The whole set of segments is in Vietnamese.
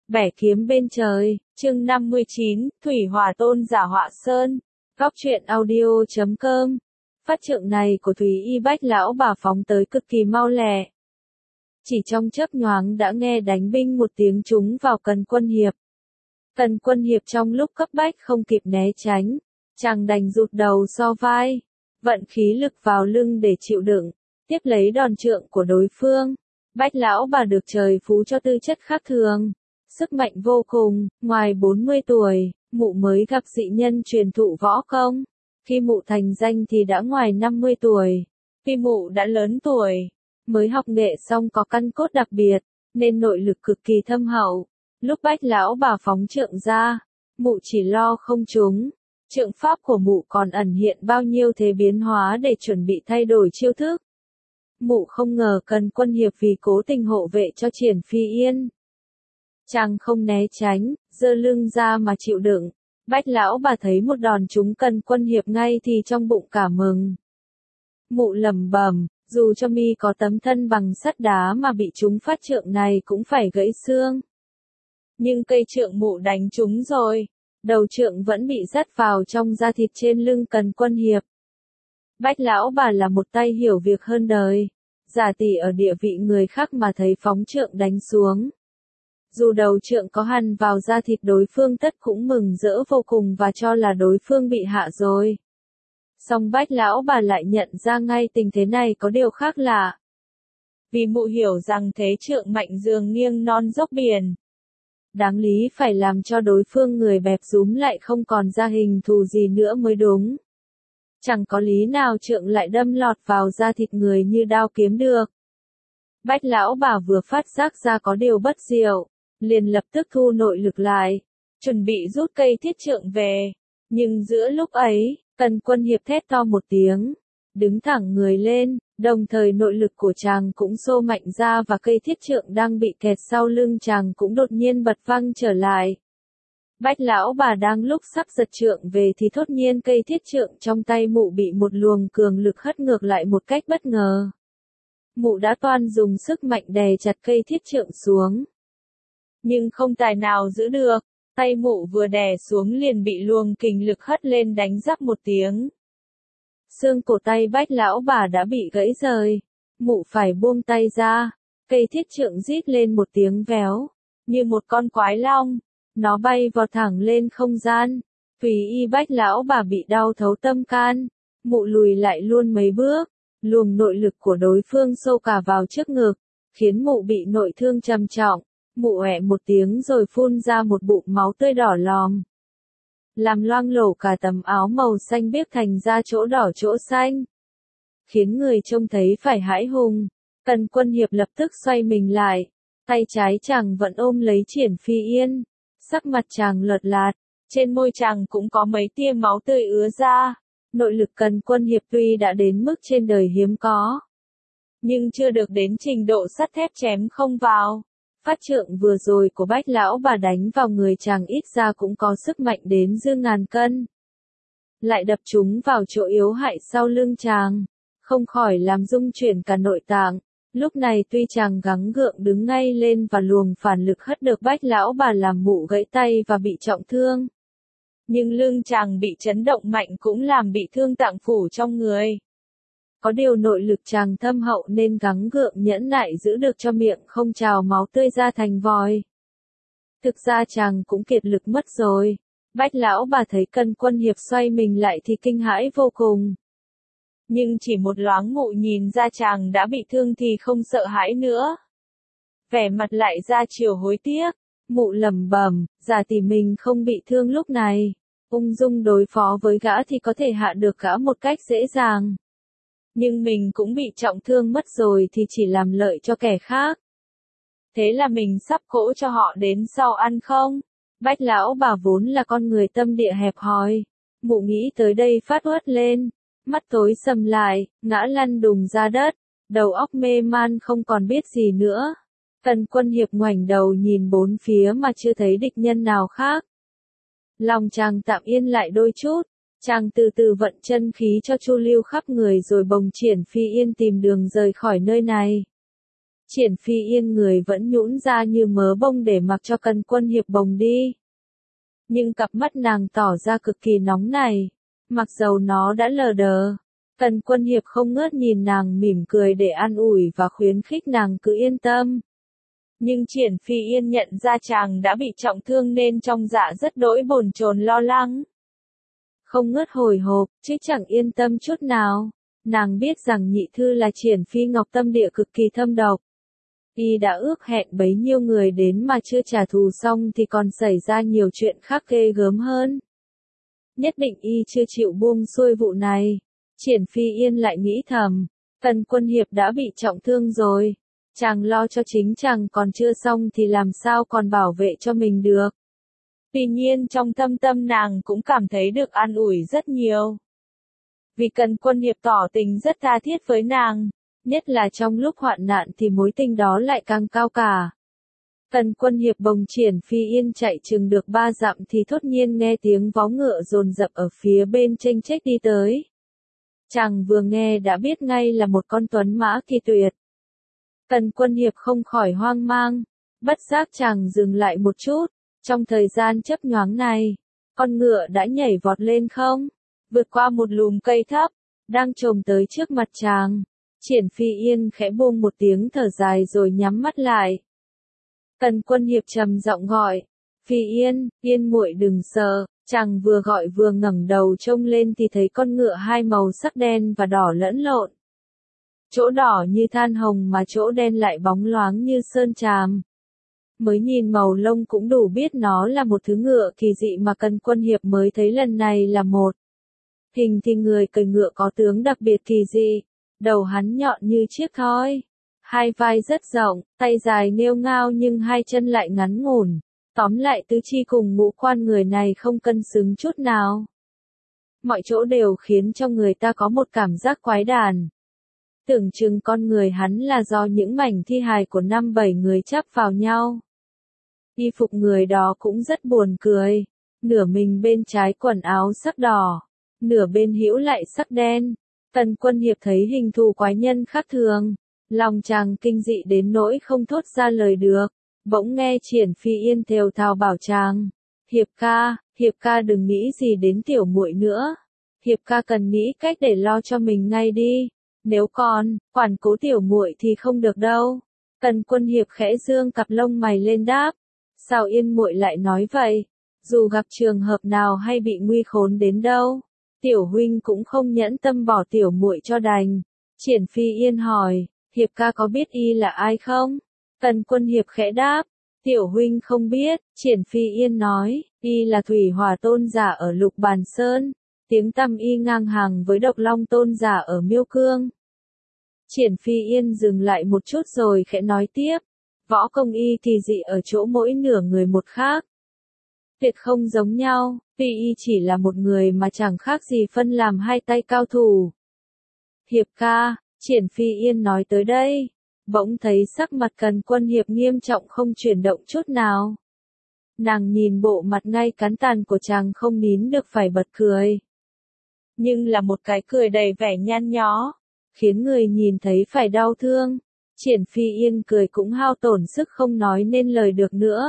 Bẻ kiếm bên trời, chương 59, Thủy Hỏa Tôn giả Họa Sơn. Góc truyện audio.com. Phát trượng này của Thúy Y Bách lão bà phóng tới cực kỳ mau lẹ. Chỉ trong chớp nhoáng đã nghe đánh binh một tiếng trúng vào Cần Quân Hiệp. Cần Quân Hiệp trong lúc cấp bách không kịp né tránh, chàng đành rụt đầu so vai, vận khí lực vào lưng để chịu đựng, tiếp lấy đòn trượng của đối phương. Bách lão bà được trời phú cho tư chất khác thường, sức mạnh vô cùng, ngoài 40 tuổi, mụ mới gặp dị nhân truyền thụ võ công. Khi mụ thành danh thì đã ngoài 50 tuổi. Khi mụ đã lớn tuổi, mới học nghệ xong có căn cốt đặc biệt, nên nội lực cực kỳ thâm hậu. Lúc Bách lão bà phóng trượng ra, mụ chỉ lo không trúng. Trượng pháp của mụ còn ẩn hiện bao nhiêu thế biến hóa để chuẩn bị thay đổi chiêu thức. Mụ không ngờ Cần Quân Hiệp vì cố tình hộ vệ cho Triển Phi Yên. Chàng không né tránh, giơ lưng ra mà chịu đựng. Bách lão bà thấy một đòn trúng Cần Quân Hiệp ngay thì trong bụng cả mừng. Mụ lẩm bẩm, dù cho mi có tấm thân bằng sắt đá mà bị trúng phát trượng này cũng phải gãy xương. Nhưng cây trượng mụ đánh trúng rồi, đầu trượng vẫn bị dắt vào trong da thịt trên lưng Cần Quân Hiệp. Bách lão bà là một tay hiểu việc hơn đời, giả tỷ ở địa vị người khác mà thấy phóng trượng đánh xuống. Dù đầu trượng có hằn vào da thịt đối phương tất cũng mừng rỡ vô cùng và cho là đối phương bị hạ rồi. Song Bách lão bà lại nhận ra ngay tình thế này có điều khác lạ. Vì mụ hiểu rằng thế trượng mạnh dường nghiêng non dốc biển. Đáng lý phải làm cho đối phương người bẹp rúm lại không còn ra hình thù gì nữa mới đúng. Chẳng có lý nào trượng lại đâm lọt vào da thịt người như đao kiếm được. Bách lão bà vừa phát giác ra có điều bất diệu, liền lập tức thu nội lực lại, chuẩn bị rút cây thiết trượng về. Nhưng giữa lúc ấy, Cần Quân Hiệp thét to một tiếng, đứng thẳng người lên, đồng thời nội lực của chàng cũng xô mạnh ra và cây thiết trượng đang bị kẹt sau lưng chàng cũng đột nhiên bật văng trở lại. Bách lão bà đang lúc sắp giật trượng về thì thốt nhiên cây thiết trượng trong tay mụ bị một luồng cường lực hất ngược lại một cách bất ngờ. Mụ đã toan dùng sức mạnh đè chặt cây thiết trượng xuống. Nhưng không tài nào giữ được, tay mụ vừa đè xuống liền bị luồng kình lực hất lên đánh rắc một tiếng. Xương cổ tay Bách lão bà đã bị gãy rời, mụ phải buông tay ra, cây thiết trượng rít lên một tiếng véo, như một con quái long, nó bay vọt thẳng lên không gian. Tùy Y Bách lão bà bị đau thấu tâm can, mụ lùi lại luôn mấy bước, luồng nội lực của đối phương xô cả vào trước ngực, khiến mụ bị nội thương trầm trọng. Mụ ẹ một tiếng rồi phun ra một bụng máu tươi đỏ lòm, làm loang lổ cả tấm áo màu xanh biếc thành ra chỗ đỏ chỗ xanh, khiến người trông thấy phải hãi hùng. Cần Quân Hiệp lập tức xoay mình lại, tay trái chàng vẫn ôm lấy Triển Phi Yên, sắc mặt chàng lợt lạt, trên môi chàng cũng có mấy tia máu tươi ứa ra. Nội lực Cần Quân Hiệp tuy đã đến mức trên đời hiếm có, nhưng chưa được đến trình độ sắt thép chém không vào. Phát trượng vừa rồi của Bách lão bà đánh vào người chàng ít ra cũng có sức mạnh đến dương ngàn cân. Lại đập chúng vào chỗ yếu hại sau lưng chàng, không khỏi làm rung chuyển cả nội tạng. Lúc này tuy chàng gắng gượng đứng ngay lên và luồng phản lực hất được Bách lão bà làm mụ gãy tay và bị trọng thương, nhưng lưng chàng bị chấn động mạnh cũng làm bị thương tạng phủ trong người. Có điều nội lực chàng thâm hậu nên gắng gượng nhẫn nại giữ được cho miệng không trào máu tươi ra thành vòi. Thực ra chàng cũng kiệt lực mất rồi. Bách lão bà thấy Cần Quân Hiệp xoay mình lại thì kinh hãi vô cùng. Nhưng chỉ một loáng mụ nhìn ra chàng đã bị thương thì không sợ hãi nữa. Vẻ mặt lại ra chiều hối tiếc, mụ lẩm bẩm, giả tỷ mình không bị thương lúc này, ung dung đối phó với gã thì có thể hạ được gã một cách dễ dàng. Nhưng mình cũng bị trọng thương mất rồi thì chỉ làm lợi cho kẻ khác. Thế là mình sắp cỗ cho họ đến sau ăn không? Bách lão bà vốn là con người tâm địa hẹp hòi. Mụ nghĩ tới đây phát uất lên, mắt tối sầm lại, ngã lăn đùng ra đất, đầu óc mê man không còn biết gì nữa. Cần Quân Hiệp ngoảnh đầu nhìn bốn phía mà chưa thấy địch nhân nào khác. Lòng chàng tạm yên lại đôi chút. Chàng từ từ vận chân khí cho chu lưu khắp người rồi bồng Triển Phi Yên tìm đường rời khỏi nơi này. Triển Phi Yên người vẫn nhũn ra như mớ bông để mặc cho Cần Quân Hiệp bồng đi. Nhưng cặp mắt nàng tỏ ra cực kỳ nóng này, mặc dầu nó đã lờ đờ. Cần Quân Hiệp không ngớt nhìn nàng mỉm cười để an ủi và khuyến khích nàng cứ yên tâm. Nhưng Triển Phi Yên nhận ra chàng đã bị trọng thương nên trong dạ rất đỗi bồn chồn lo lắng. Không ngớt hồi hộp, chứ chẳng yên tâm chút nào. Nàng biết rằng nhị thư là Triển Phi Ngọc tâm địa cực kỳ thâm độc. Y đã ước hẹn bấy nhiêu người đến mà chưa trả thù xong thì còn xảy ra nhiều chuyện khác ghê gớm hơn. Nhất định Y chưa chịu buông xuôi vụ này. Triển Phi Yên lại nghĩ thầm, Cần Quân Hiệp đã bị trọng thương rồi. Chàng lo cho chính chàng còn chưa xong thì làm sao còn bảo vệ cho mình được. Tuy nhiên trong thâm tâm nàng cũng cảm thấy được an ủi rất nhiều. Vì Cần Quân Hiệp tỏ tình rất tha thiết với nàng, nhất là trong lúc hoạn nạn thì mối tình đó lại càng cao cả. Cần Quân Hiệp bồng Triển Phi Yên chạy chừng được 3 dặm thì thốt nhiên nghe tiếng vó ngựa dồn dập ở phía bên chênh chếch đi tới. Chàng vừa nghe đã biết ngay là một con tuấn mã kỳ tuyệt. Cần Quân Hiệp không khỏi hoang mang, bất giác chàng dừng lại một chút. Trong thời gian chớp nhoáng này, con ngựa đã nhảy vọt lên không, vượt qua một lùm cây thấp, đang chồm tới trước mặt chàng. Triển Phi Yên khẽ buông một tiếng thở dài rồi nhắm mắt lại. Cần Quân Hiệp trầm giọng gọi, Phi Yên, Yên muội đừng sợ. Chàng vừa gọi vừa ngẩng đầu trông lên thì thấy con ngựa hai màu sắc đen và đỏ lẫn lộn. Chỗ đỏ như than hồng mà chỗ đen lại bóng loáng như sơn tràm. Mới nhìn màu lông cũng đủ biết nó là một thứ ngựa kỳ dị mà Cần Quân Hiệp mới thấy lần này là một. Hình thì người cởi ngựa có tướng đặc biệt kỳ dị, đầu hắn nhọn như chiếc thoi, hai vai rất rộng, tay dài nêu ngao nhưng hai chân lại ngắn ngủn. Tóm lại tứ chi cùng ngũ quan người này không cân xứng chút nào. Mọi chỗ đều khiến cho người ta có một cảm giác quái đản. Tưởng chừng con người hắn là do những mảnh thi hài của 5-7 người chắp vào nhau. Y phục người đó cũng rất buồn cười. Nửa mình bên trái quần áo sắc đỏ, nửa bên hữu lại sắc đen. Cần Quân Hiệp thấy hình thù quái nhân khác thường, lòng chàng kinh dị đến nỗi không thốt ra lời được. Bỗng nghe Triển Phi Yên thều thào bảo chàng, Hiệp ca đừng nghĩ gì đến tiểu muội nữa. Hiệp ca cần nghĩ cách để lo cho mình ngay đi. Nếu còn quản cố tiểu muội thì không được đâu. Cần Quân Hiệp khẽ dương cặp lông mày lên đáp, sao Yên muội lại nói vậy? Dù gặp trường hợp nào hay bị nguy khốn đến đâu, tiểu huynh cũng không nhẫn tâm bỏ tiểu muội cho đành. Triển Phi Yên hỏi, Hiệp ca có biết y là ai không? Cần Quân Hiệp khẽ đáp, tiểu huynh không biết. Triển Phi Yên nói, y là Thủy Hỏa Tôn giả ở Lục Bàn Sơn, tiếng tăm y ngang hàng với Độc Long Tôn giả ở Miêu Cương. Triển Phi Yên dừng lại một chút rồi khẽ nói tiếp, võ công y kỳ dị ở chỗ mỗi nửa người một khác. Tuyệt không giống nhau, tuy y chỉ là một người mà chẳng khác gì phân làm hai tay cao thủ. Hiệp ca, Triển Phi Yên nói tới đây, bỗng thấy sắc mặt Cần Quân Hiệp nghiêm trọng không chuyển động chút nào. Nàng nhìn bộ mặt ngay cắn tàn của chàng không nín được phải bật cười. Nhưng là một cái cười đầy vẻ nhăn nhó, khiến người nhìn thấy phải đau thương. Triển Phi Yên cười cũng hao tổn sức không nói nên lời được nữa.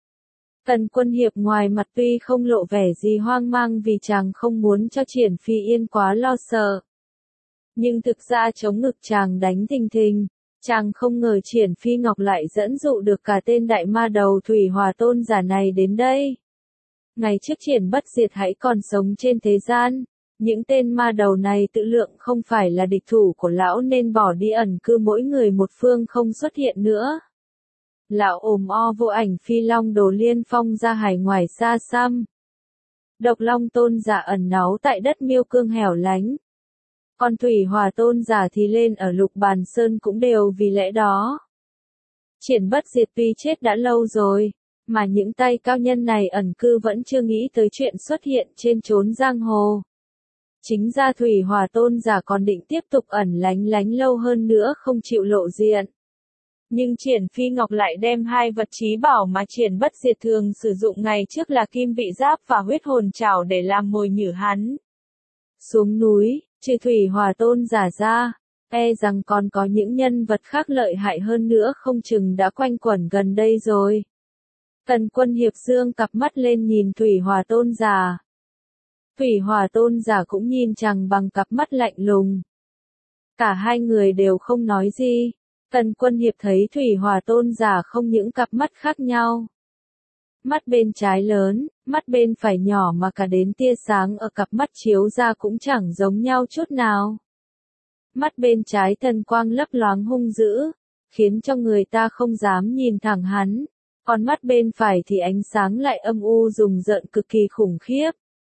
Cần Quân Hiệp ngoài mặt tuy không lộ vẻ gì hoang mang vì chàng không muốn cho Triển Phi Yên quá lo sợ. Nhưng thực ra chống ngực chàng đánh thình thình. Chàng không ngờ Triển Phi Ngọc lại dẫn dụ được cả tên đại ma đầu Thủy Hỏa Tôn giả này đến đây. Ngày trước Triển Bất Diệt hãy còn sống trên thế gian, những tên ma đầu này tự lượng không phải là địch thủ của lão nên bỏ đi ẩn cư mỗi người một phương không xuất hiện nữa. Lão ồm o vô ảnh phi long đồ liên phong ra hải ngoài xa xăm. Độc Long Tôn giả ẩn náu tại đất Miêu Cương hẻo lánh. Còn Thủy Hỏa Tôn giả thì lên ở Lục Bàn Sơn cũng đều vì lẽ đó. Triển Bất Diệt tuy chết đã lâu rồi, mà những tay cao nhân này ẩn cư vẫn chưa nghĩ tới chuyện xuất hiện trên chốn giang hồ. Chính ra Thủy Hỏa Tôn giả còn định tiếp tục ẩn lánh lâu hơn nữa không chịu lộ diện. Nhưng Triển Phi Ngọc lại đem hai vật chí bảo mà Triển Bất Diệt thường sử dụng ngày trước là kim vị giáp và huyết hồn trảo để làm mồi nhử hắn. Xuống núi, trừ Thủy Hỏa Tôn giả ra, E rằng còn có những nhân vật khác lợi hại hơn nữa không chừng đã quanh quẩn gần đây rồi. Tần Quân Hiệp dương cặp mắt lên nhìn Thủy Hỏa Tôn giả. Thủy Hỏa Tôn giả cũng nhìn chàng bằng cặp mắt lạnh lùng. Cả hai người đều không nói gì. Tần Quân Hiệp thấy Thủy Hỏa Tôn giả không những cặp mắt khác nhau. Mắt bên trái lớn, mắt bên phải nhỏ mà cả đến tia sáng ở cặp mắt chiếu ra cũng chẳng giống nhau chút nào. Mắt bên trái thần quang lấp loáng hung dữ, khiến cho người ta không dám nhìn thẳng hắn. Còn mắt bên phải thì ánh sáng lại âm u rùng rợn cực kỳ khủng khiếp.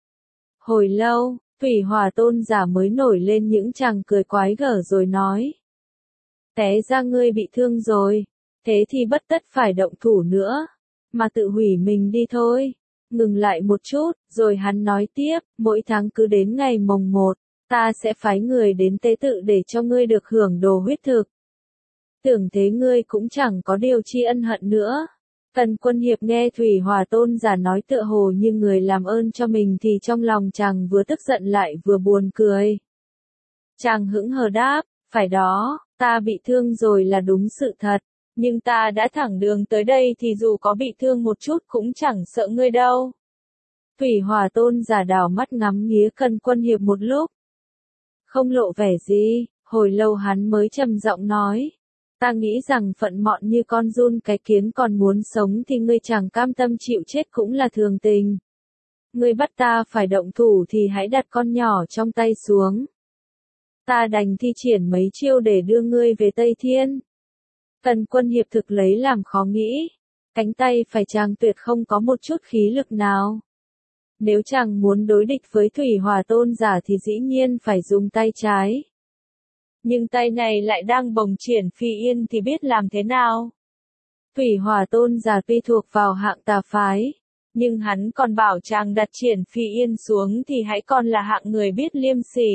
Hồi lâu, Thủy Hỏa Tôn giả mới nổi lên những tràng cười quái gở rồi nói. Té ra ngươi bị thương rồi, thế thì bất tất phải động thủ nữa, mà tự hủy mình đi thôi. Ngừng lại một chút, rồi hắn nói tiếp, mỗi tháng cứ đến ngày mồng 1, ta sẽ phái người đến tế tự để cho ngươi được hưởng đồ huyết thực. Tưởng thế ngươi cũng chẳng có điều tri ân hận nữa. Tần Quân Hiệp nghe Thủy Hỏa Tôn giả nói tựa hồ như người làm ơn cho mình thì trong lòng chàng vừa tức giận lại vừa buồn cười. Chàng hững hờ đáp, phải đó, ta bị thương rồi là đúng sự thật, nhưng ta đã thẳng đường tới đây thì dù có bị thương một chút cũng chẳng sợ ngươi đâu. Thủy Hỏa Tôn giả đảo mắt ngắm nghía Tần Quân Hiệp một lúc. Không lộ vẻ gì, hồi lâu hắn mới trầm giọng nói. Ta nghĩ rằng phận mọn như con giun cái kiến còn muốn sống thì ngươi chẳng cam tâm chịu chết cũng là thường tình. Ngươi bắt ta phải động thủ thì hãy đặt con nhỏ trong tay xuống. Ta đành thi triển mấy chiêu để đưa ngươi về Tây Thiên. Tần Quân Hiệp thực lấy làm khó nghĩ. Cánh tay phải chàng tuyệt không có một chút khí lực nào. Nếu chàng muốn đối địch với Thủy Hỏa Tôn giả thì dĩ nhiên phải dùng tay trái. Nhưng tay này lại đang bồng triển Phi Yên thì biết làm thế nào? Thủy Hỏa Tôn giả tuy thuộc vào hạng tà phái, nhưng hắn còn bảo chàng đặt triển Phi Yên xuống thì hãy còn là hạng người biết liêm sỉ.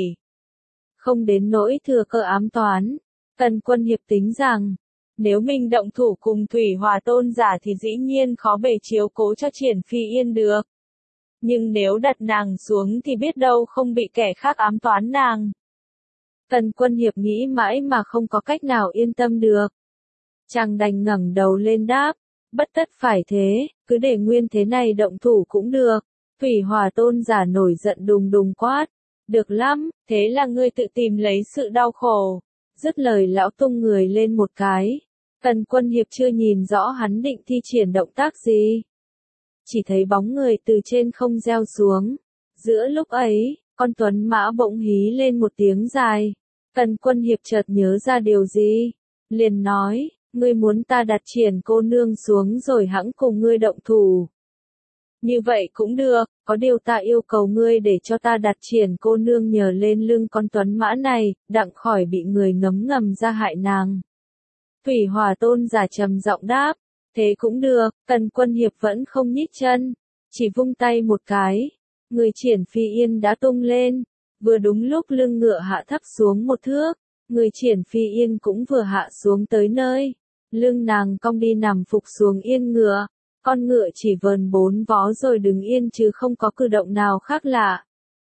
Không đến nỗi thừa cơ ám toán. Tần Quân Hiệp tính rằng, nếu mình động thủ cùng Thủy Hỏa Tôn giả thì dĩ nhiên khó bề chiếu cố cho triển Phi Yên được. Nhưng nếu đặt nàng xuống thì biết đâu không bị kẻ khác ám toán nàng. Tần Quân Hiệp nghĩ mãi mà không có cách nào yên tâm được. Chàng đành ngẩng đầu lên đáp, bất tất phải thế, cứ để nguyên thế này động thủ cũng được. Thủy Hỏa Tôn giả nổi giận đùng đùng quát, được lắm, thế là ngươi tự tìm lấy sự đau khổ. Dứt lời lão tung người lên một cái. Tần Quân Hiệp chưa nhìn rõ hắn định thi triển động tác gì. Chỉ thấy bóng người từ trên không gieo xuống. Giữa lúc ấy, con tuấn mã bỗng hí lên một tiếng dài. Tần Quân Hiệp chợt nhớ ra điều gì. Liền nói, ngươi muốn ta đặt triển cô nương xuống rồi hẵng cùng ngươi động thủ. Như vậy cũng được, có điều ta yêu cầu ngươi để cho ta đặt triển cô nương nhờ lên lưng con tuấn mã này, đặng khỏi bị người ngấm ngầm ra hại nàng. Thủy Hỏa Tôn giả trầm giọng đáp, thế cũng được. Tần Quân Hiệp vẫn không nhích chân, chỉ vung tay một cái, người triển Phi Yên đã tung lên, vừa đúng lúc lưng ngựa hạ thấp xuống một thước, người triển Phi Yên cũng vừa hạ xuống tới nơi, lưng nàng cong đi nằm phục xuống yên ngựa, con ngựa chỉ vờn 4 vó rồi đứng yên chứ không có cử động nào khác lạ.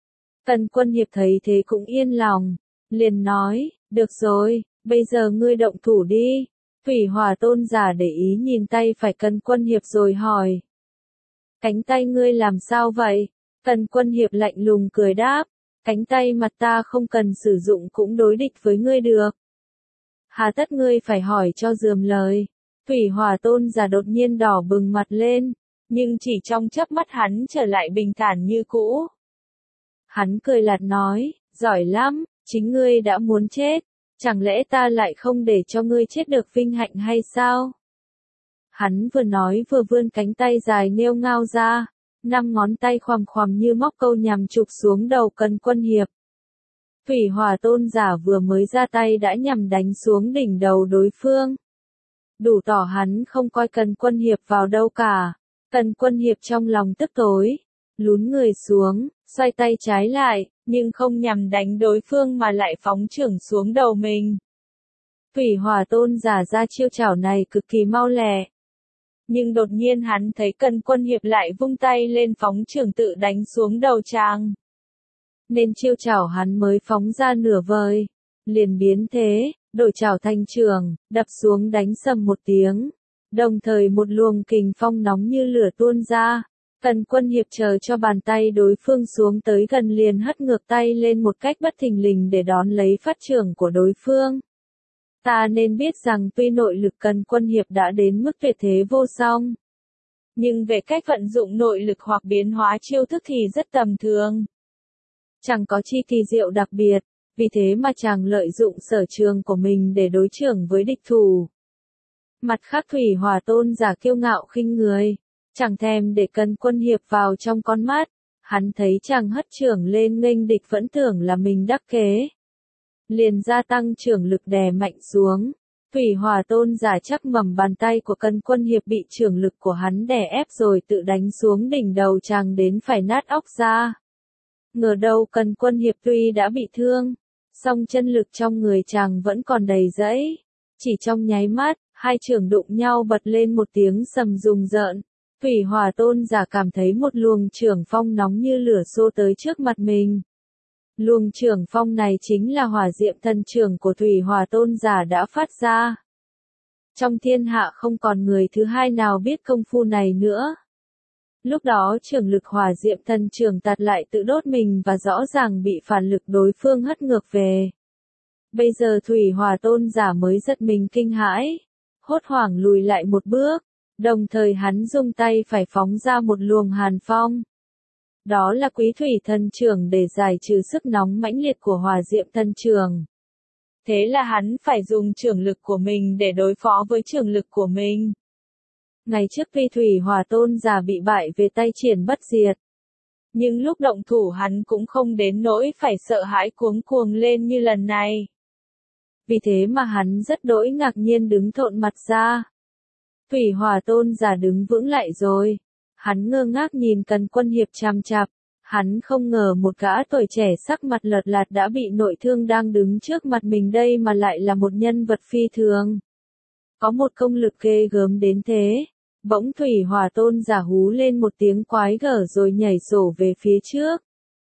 Tần Quân Hiệp thấy thế cũng yên lòng, liền nói, được rồi, bây giờ ngươi động thủ đi. Thủy Hỏa Tôn giả để ý nhìn tay phải Tần Quân Hiệp rồi hỏi. Cánh tay ngươi làm sao vậy? Tần Quân Hiệp lạnh lùng cười đáp, cánh tay mặt ta không cần sử dụng cũng đối địch với ngươi được. Hà tất ngươi phải hỏi cho dườm lời. Thủy Hỏa Tôn giả đột nhiên đỏ bừng mặt lên, nhưng chỉ trong chớp mắt hắn trở lại bình thản như cũ. Hắn cười lạt nói, giỏi lắm, chính ngươi đã muốn chết, chẳng lẽ ta lại không để cho ngươi chết được vinh hạnh hay sao? Hắn vừa nói vừa vươn cánh tay dài nêu ngao ra, 5 ngón tay khoằm khoằm như móc câu nhằm chụp xuống đầu Tần Quân Hiệp. Thủy Hỏa Tôn giả vừa mới ra tay đã nhằm đánh xuống đỉnh đầu đối phương. Đủ tỏ hắn không coi Tần Quân Hiệp vào đâu cả. Tần Quân Hiệp trong lòng tức tối, lún người xuống, xoay tay trái lại, nhưng không nhằm đánh đối phương mà lại phóng chưởng xuống đầu mình. Thủy Hỏa Tôn giả ra chiêu chảo này cực kỳ mau lẹ. Nhưng đột nhiên hắn thấy Tần Quân Hiệp lại vung tay lên phóng chưởng tự đánh xuống đầu chàng. Nên chiêu chảo hắn mới phóng ra nửa vời. liền biến thế, đổi chảo thành chưởng, đập xuống đánh sầm một tiếng. Đồng thời một luồng kình phong nóng như lửa tuôn ra. Tần Quân Hiệp chờ cho bàn tay đối phương xuống tới gần liền hất ngược tay lên một cách bất thình lình để đón lấy phát chưởng của đối phương. Ta nên biết rằng tuy nội lực Tần Quân Hiệp đã đến mức tuyệt thế vô song, nhưng về cách vận dụng nội lực hoặc biến hóa chiêu thức thì rất tầm thường. Chẳng có chi kỳ diệu đặc biệt, vì thế mà chàng lợi dụng sở trường của mình để đối chưởng với địch thủ. Mặt khác Thủy Hỏa Tôn giả kiêu ngạo khinh người, chẳng thèm để Tần Quân Hiệp vào trong con mắt, hắn thấy chàng hất chưởng lên nghênh địch vẫn tưởng là mình đắc kế. Liền gia tăng chưởng lực đè mạnh xuống. Thủy Hỏa Tôn giả chắc mầm bàn tay của Tần Quân Hiệp bị chưởng lực của hắn đè ép rồi tự đánh xuống đỉnh đầu chàng đến phải nát óc ra. Ngờ đâu Tần Quân Hiệp tuy đã bị thương, song chân lực trong người chàng vẫn còn đầy rẫy. Chỉ trong nháy mắt, hai chưởng đụng nhau bật lên một tiếng sầm rùng rợn. Thủy Hỏa Tôn giả cảm thấy một luồng chưởng phong nóng như lửa xô tới trước mặt mình. Luồng chưởng phong này chính là hỏa diệm thần chưởng của Thủy Hỏa Tôn giả đã phát ra. Trong thiên hạ không còn người thứ hai nào biết công phu này nữa. Lúc đó chưởng lực hỏa diệm thần chưởng tạt lại tự đốt mình và rõ ràng bị phản lực đối phương hất ngược về. Bây giờ Thủy Hỏa Tôn giả mới giật mình kinh hãi, hốt hoảng lùi lại một bước, đồng thời hắn dùng tay phải phóng ra một luồng hàn phong. Đó là Quý Thủy Thần Chưởng để giải trừ sức nóng mãnh liệt của hỏa diệm thần chưởng. Thế là hắn phải dùng chưởng lực của mình để đối phó với chưởng lực của mình. Ngày trước tuy Thủy Hỏa Tôn giả bị bại về tay Triển Bất Diệt, nhưng lúc động thủ hắn cũng không đến nỗi phải sợ hãi cuống cuồng lên như lần này. Vì thế mà hắn rất đỗi ngạc nhiên đứng thộn mặt ra. Thủy Hỏa Tôn giả đứng vững lại rồi. Hắn ngơ ngác nhìn Tần Quân Hiệp chằm chằm. Hắn không ngờ một gã tuổi trẻ sắc mặt lợt lạt đã bị nội thương đang đứng trước mặt mình đây mà lại là một nhân vật phi thường. Có một công lực ghê gớm đến thế. Bỗng Thủy Hỏa Tôn giả hú lên một tiếng quái gở rồi nhảy sổ về phía trước.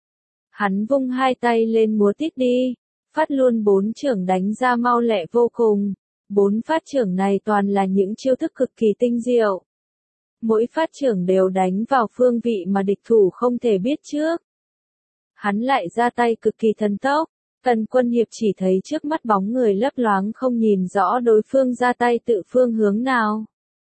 Hắn vung hai tay lên múa tít đi. Phát luôn 4 chưởng đánh ra mau lẹ vô cùng. 4 phát chưởng này toàn là những chiêu thức cực kỳ tinh diệu. Mỗi phát chưởng đều đánh vào phương vị mà địch thủ không thể biết trước. Hắn lại ra tay cực kỳ thần tốc. Tần Quân Hiệp chỉ thấy trước mắt bóng người lấp loáng không nhìn rõ đối phương ra tay tự phương hướng nào.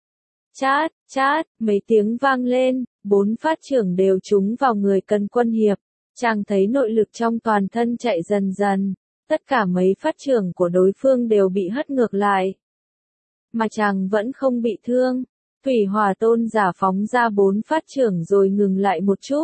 Chát, chát, mấy tiếng vang lên, 4 phát chưởng đều trúng vào người Tần Quân Hiệp. Chàng thấy nội lực trong toàn thân chạy dần dần. Tất cả mấy phát chưởng của đối phương đều bị hất ngược lại. Mà chàng vẫn không bị thương. Thủy Hỏa Tôn giả phóng ra 4 phát chưởng rồi ngừng lại một chút.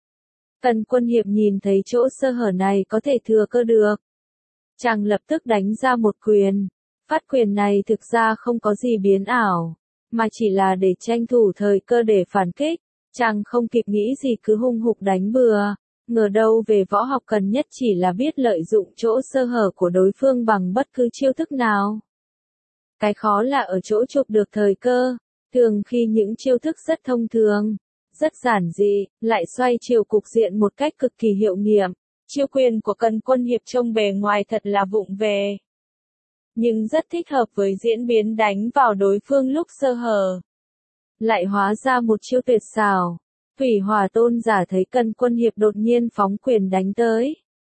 Tần Quân Hiệp nhìn thấy chỗ sơ hở này có thể thừa cơ được. Chàng lập tức đánh ra một quyền. Phát quyền này thực ra không có gì biến ảo, mà chỉ là để tranh thủ thời cơ để phản kích. Chàng không kịp nghĩ gì cứ hung hục đánh bừa. Ngờ đâu về võ học cần nhất chỉ là biết lợi dụng chỗ sơ hở của đối phương bằng bất cứ chiêu thức nào. Cái khó là ở chỗ chụp được thời cơ. Thường khi những chiêu thức rất thông thường, rất giản dị, lại xoay chiều cục diện một cách cực kỳ hiệu nghiệm. Chiêu quyền của Tần Quân Hiệp trông bề ngoài thật là vụng về, nhưng rất thích hợp với diễn biến đánh vào đối phương lúc sơ hở. Lại hóa ra một chiêu tuyệt xảo. Thủy Hỏa Tôn giả thấy Tần Quân Hiệp đột nhiên phóng quyền đánh tới.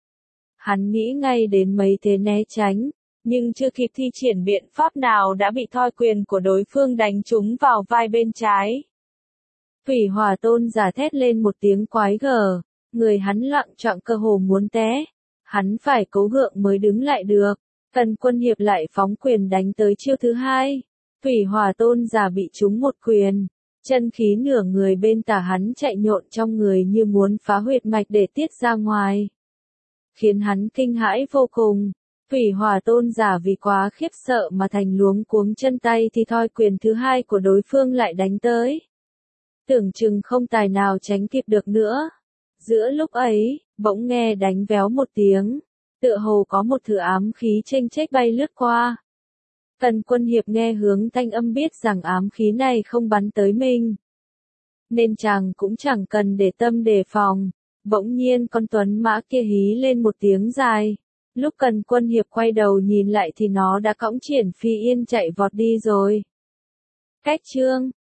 Hắn nghĩ ngay đến mấy thế né tránh, nhưng chưa kịp thi triển biện pháp nào đã bị thoi quyền của đối phương đánh trúng vào vai bên trái. Thủy Hỏa Tôn giả thét lên một tiếng quái gở, người hắn loạng choạng cơ hồ muốn té. Hắn phải cố gượng mới đứng lại được. Tần Quân Hiệp lại phóng quyền đánh tới chiêu thứ hai. Thủy Hỏa Tôn giả bị trúng một quyền. Chân khí nửa người bên tả hắn chạy nhộn trong người như muốn phá huyệt mạch để tiết ra ngoài. Khiến hắn kinh hãi vô cùng. Thủy Hỏa Tôn giả vì quá khiếp sợ mà thành luống cuống chân tay thì thoi quyền thứ hai của đối phương lại đánh tới. Tưởng chừng không tài nào tránh kịp được nữa. Giữa lúc ấy, bỗng nghe đánh véo một tiếng. Tựa hồ có một thứ ám khí chênh chếch bay lướt qua. Tần Quân Hiệp nghe hướng thanh âm biết rằng ám khí này không bắn tới mình. Nên chàng cũng chẳng cần để tâm đề phòng. Bỗng nhiên con tuấn mã kia hí lên một tiếng dài. Lúc Cần Quân Hiệp quay đầu nhìn lại thì nó đã cõng Triển Phi Yên chạy vọt đi rồi. Cách chương